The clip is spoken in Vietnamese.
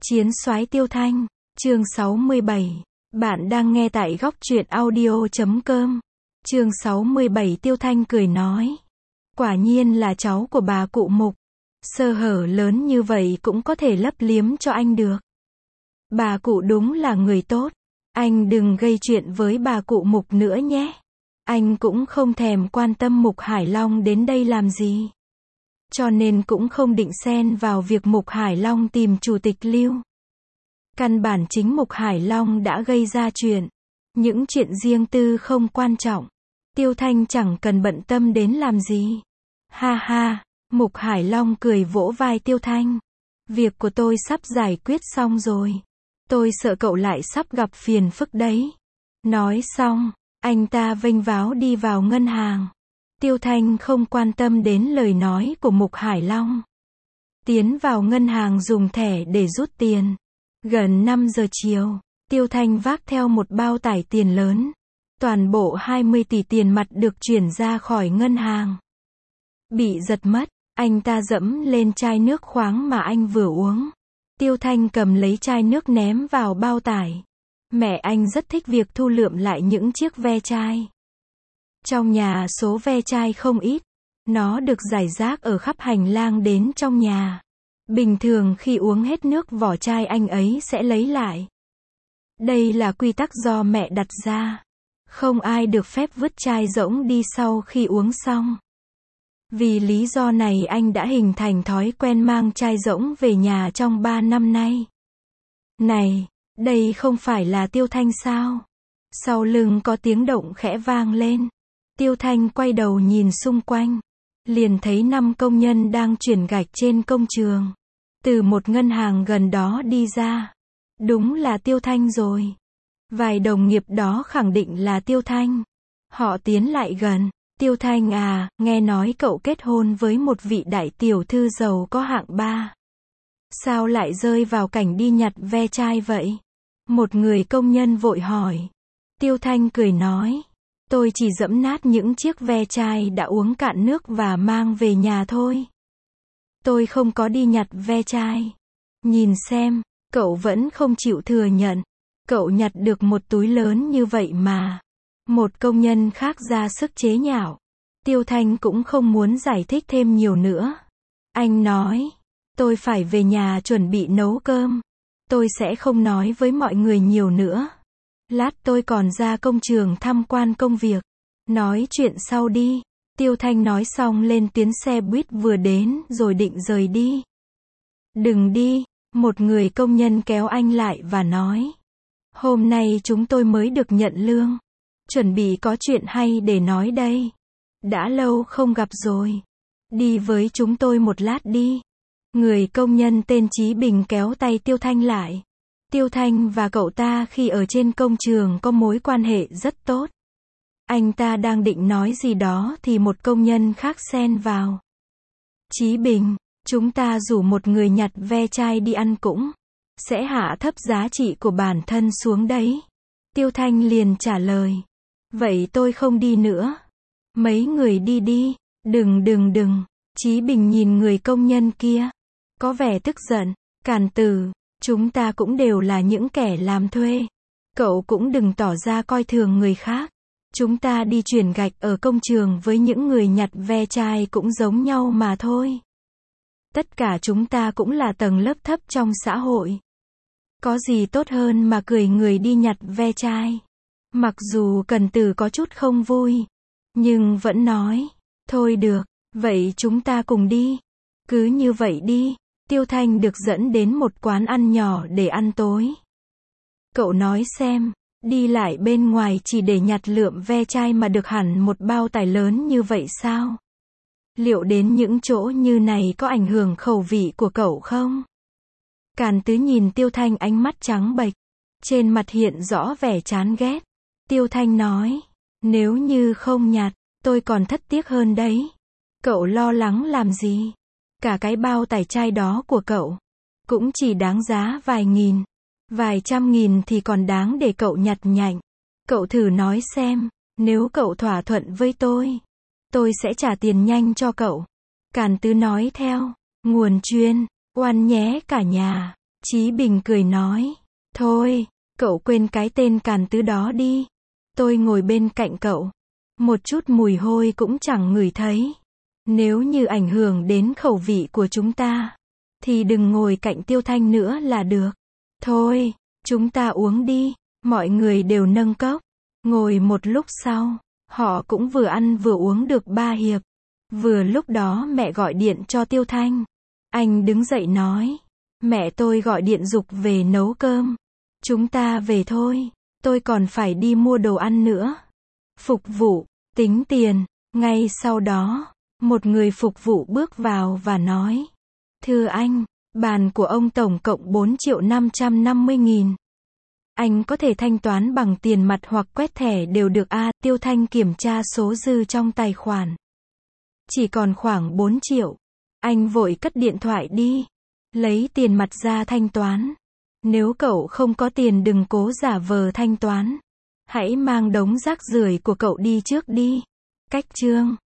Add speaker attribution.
Speaker 1: Chiến soái Tiêu Thanh, chương 67. Bạn đang nghe tại góc truyện audio.com. Chương 67 Tiêu Thanh cười nói. Quả nhiên là cháu của bà cụ Mục. Sơ hở lớn như vậy cũng có thể lấp liếm cho anh được. Bà cụ đúng là người tốt. Anh đừng gây chuyện với bà cụ Mục nữa nhé. Anh cũng không thèm quan tâm Mục Hải Long đến đây làm gì. Cho nên cũng không định xen vào việc Mục Hải Long tìm Chủ tịch Lưu. Căn bản chính Mục Hải Long đã gây ra chuyện. Những chuyện riêng tư không quan trọng. Tiêu Thanh chẳng cần bận tâm đến làm gì. Ha ha, Mục Hải Long cười vỗ vai Tiêu Thanh. Việc của tôi sắp giải quyết xong rồi. Tôi sợ cậu lại sắp gặp phiền phức đấy. Nói xong, anh ta vênh váo đi vào ngân hàng. Tiêu Thanh không quan tâm đến lời nói của Mục Hải Long. Tiến vào ngân hàng dùng thẻ để rút tiền. Gần 5 giờ chiều, Tiêu Thanh vác theo một bao tải tiền lớn. Toàn bộ 20 tỷ tiền mặt được chuyển ra khỏi ngân hàng. Bị giật mất, anh ta dẫm lên chai nước khoáng mà anh vừa uống. Tiêu Thanh cầm lấy chai nước ném vào bao tải. Mẹ anh rất thích việc thu lượm lại những chiếc ve chai. Trong nhà số ve chai không ít. Nó được rải rác ở khắp hành lang đến trong nhà. Bình thường khi uống hết nước vỏ chai anh ấy sẽ lấy lại. Đây là quy tắc do mẹ đặt ra. Không ai được phép vứt chai rỗng đi sau khi uống xong. Vì lý do này anh đã hình thành thói quen mang chai rỗng về nhà trong 3 năm nay. Này, đây không phải là Tiêu Thanh sao? Sau lưng có tiếng động khẽ vang lên. Tiêu Thanh quay đầu nhìn xung quanh. Liền thấy 5 công nhân đang chuyển gạch trên công trường. Từ một ngân hàng gần đó đi ra. Đúng là Tiêu Thanh rồi. Vài đồng nghiệp đó khẳng định là Tiêu Thanh. Họ tiến lại gần. Tiêu Thanh à, nghe nói cậu kết hôn với một vị đại tiểu thư giàu có hạng 3. Sao lại rơi vào cảnh đi nhặt ve chai vậy? Một người công nhân vội hỏi. Tiêu Thanh cười nói. Tôi chỉ giẫm nát những chiếc ve chai đã uống cạn nước và mang về nhà thôi. Tôi không có đi nhặt ve chai. Nhìn xem, cậu vẫn không chịu thừa nhận. Cậu nhặt được một túi lớn như vậy mà. Một công nhân khác ra sức chế nhạo. Tiêu Thanh cũng không muốn giải thích thêm nhiều nữa. Anh nói, tôi phải về nhà chuẩn bị nấu cơm. Tôi sẽ không nói với mọi người nhiều nữa. Lát tôi còn ra công trường tham quan công việc. Nói chuyện sau đi. Tiêu Thanh nói xong lên tuyến xe buýt vừa đến rồi định rời đi. Đừng đi, một người công nhân kéo anh lại và nói. Hôm nay chúng tôi mới được nhận lương. Chuẩn bị có chuyện hay để nói đây. Đã lâu không gặp rồi. Đi với chúng tôi một lát đi. Người công nhân tên Chí Bình kéo tay Tiêu Thanh lại. Tiêu Thanh và cậu ta khi ở trên công trường có mối quan hệ rất tốt. Anh ta đang định nói gì đó thì một công nhân khác xen vào. Chí Bình, chúng ta rủ một người nhặt ve chai đi ăn cũng sẽ hạ thấp giá trị của bản thân xuống đấy. Tiêu Thanh liền trả lời. Vậy tôi không đi nữa. Mấy người đi đi. Đừng. Chí Bình nhìn người công nhân kia. Có vẻ tức giận. Càn tử, chúng ta cũng đều là những kẻ làm thuê. Cậu cũng đừng tỏ ra coi thường người khác. Chúng ta đi chuyển gạch ở công trường với những người nhặt ve chai cũng giống nhau mà thôi. Tất cả chúng ta cũng là tầng lớp thấp trong xã hội. Có gì tốt hơn mà cười người đi nhặt ve chai. Mặc dù Cần Tử có chút không vui, nhưng vẫn nói, thôi được, vậy chúng ta cùng đi. Cứ như vậy đi. Tiêu Thanh được dẫn đến một quán ăn nhỏ để ăn tối. Cậu nói xem, đi lại bên ngoài chỉ để nhặt lượm ve chai mà được hẳn một bao tải lớn như vậy sao? Liệu đến những chỗ như này có ảnh hưởng khẩu vị của cậu không? Càn Tứ nhìn Tiêu Thanh ánh mắt trắng bệch, trên mặt hiện rõ vẻ chán ghét. Tiêu Thanh nói, nếu như không nhặt, tôi còn thất tiếc hơn đấy. Cậu lo lắng làm gì? Cả cái bao tải chai đó của cậu cũng chỉ đáng giá vài nghìn, vài trăm nghìn thì còn đáng để cậu nhặt nhạnh. Cậu thử nói xem, nếu cậu thỏa thuận với tôi sẽ trả tiền nhanh cho cậu. Càn Tứ nói theo, nguồn chuyên, oan nhé cả nhà. Chí Bình cười nói, thôi, cậu quên cái tên càn tứ đó đi. Tôi ngồi bên cạnh cậu, một chút mùi hôi cũng chẳng ngửi thấy. Nếu như ảnh hưởng đến khẩu vị của chúng ta, thì đừng ngồi cạnh Tiêu Thanh nữa là được. Thôi, chúng ta uống đi. Mọi người đều nâng cốc. Ngồi một lúc sau, họ cũng vừa ăn vừa uống được 3 hiệp. Vừa lúc đó mẹ gọi điện cho Tiêu Thanh. Anh đứng dậy nói, mẹ tôi gọi điện giục về nấu cơm. Chúng ta về thôi, tôi còn phải đi mua đồ ăn nữa. Phục vụ, tính tiền. Ngay sau đó, một người phục vụ bước vào và nói, thưa anh, bàn của ông tổng cộng 4.550.000. Anh có thể thanh toán bằng tiền mặt hoặc quét thẻ đều được à. Tiêu Thanh kiểm tra số dư trong tài khoản. Chỉ còn khoảng 4 triệu. Anh vội cất điện thoại đi. Lấy tiền mặt ra thanh toán. Nếu cậu không có tiền đừng cố giả vờ thanh toán. Hãy mang đống rác rưởi của cậu đi trước đi. Cách chương